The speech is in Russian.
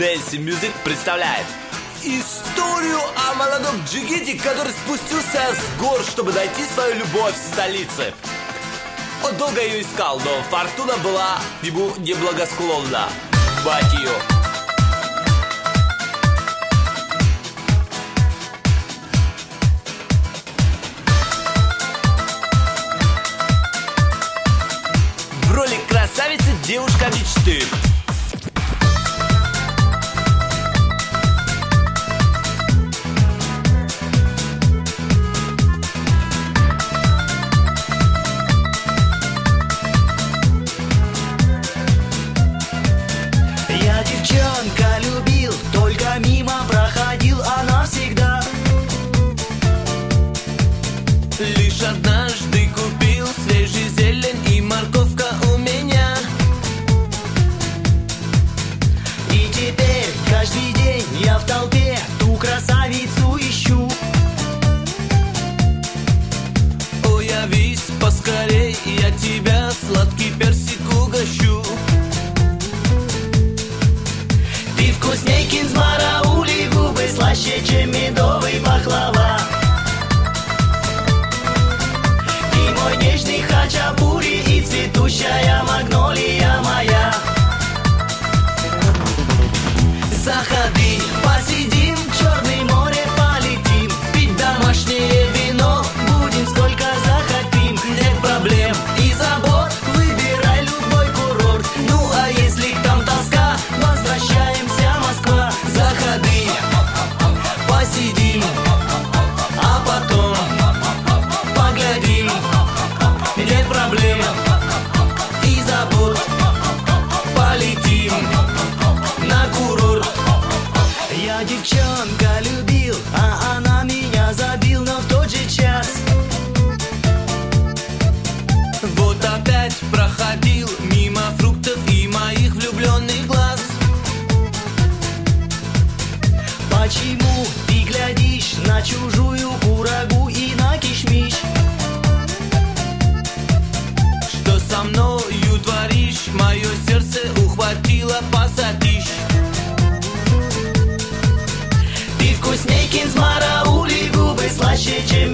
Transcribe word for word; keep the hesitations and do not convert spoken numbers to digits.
Дэнси Мьюзик представляет историю о молодом джигите, который спустился с гор, чтобы найти свою любовь в столице. Он долго ее искал, но фортуна была ему неблагосклонна. Мать ее. В роли красавицы девушка мечты. Я девчонка любил, только мимо проходил она всегда. Лишь однажды купил свежий зелень и морковка у меня. И теперь каждый день я в толпе ту красавицу ищу. О, явись поскорей, я тебя сладкий персик угощу. Ты вкусней кинзмараули, губы слаще, чем медовый пахлава. Ты мой нежный хачапури и цветущая магнолия моя. Заходи, посидим, в Черное море полетим, пить домашнее вино будем сколько захотим. Нет проблем и забот, выбирай любой курорт. Ну а если там тоска, возвращаемся в Москва. Заходи, посидим, а потом поглядим. Нет проблем и забот, полетим на курорт. Я девчонка любил, а она меня забил, но в тот же час. Вот опять проходил мимо фруктов и моих влюбленных глаз. Почему ты глядишь на чужую курагу и на кишмиш? Что со мною творишь? Мое сердце ухватило пассатищ. Ты вкусней кинзмараули, губы слаще, чем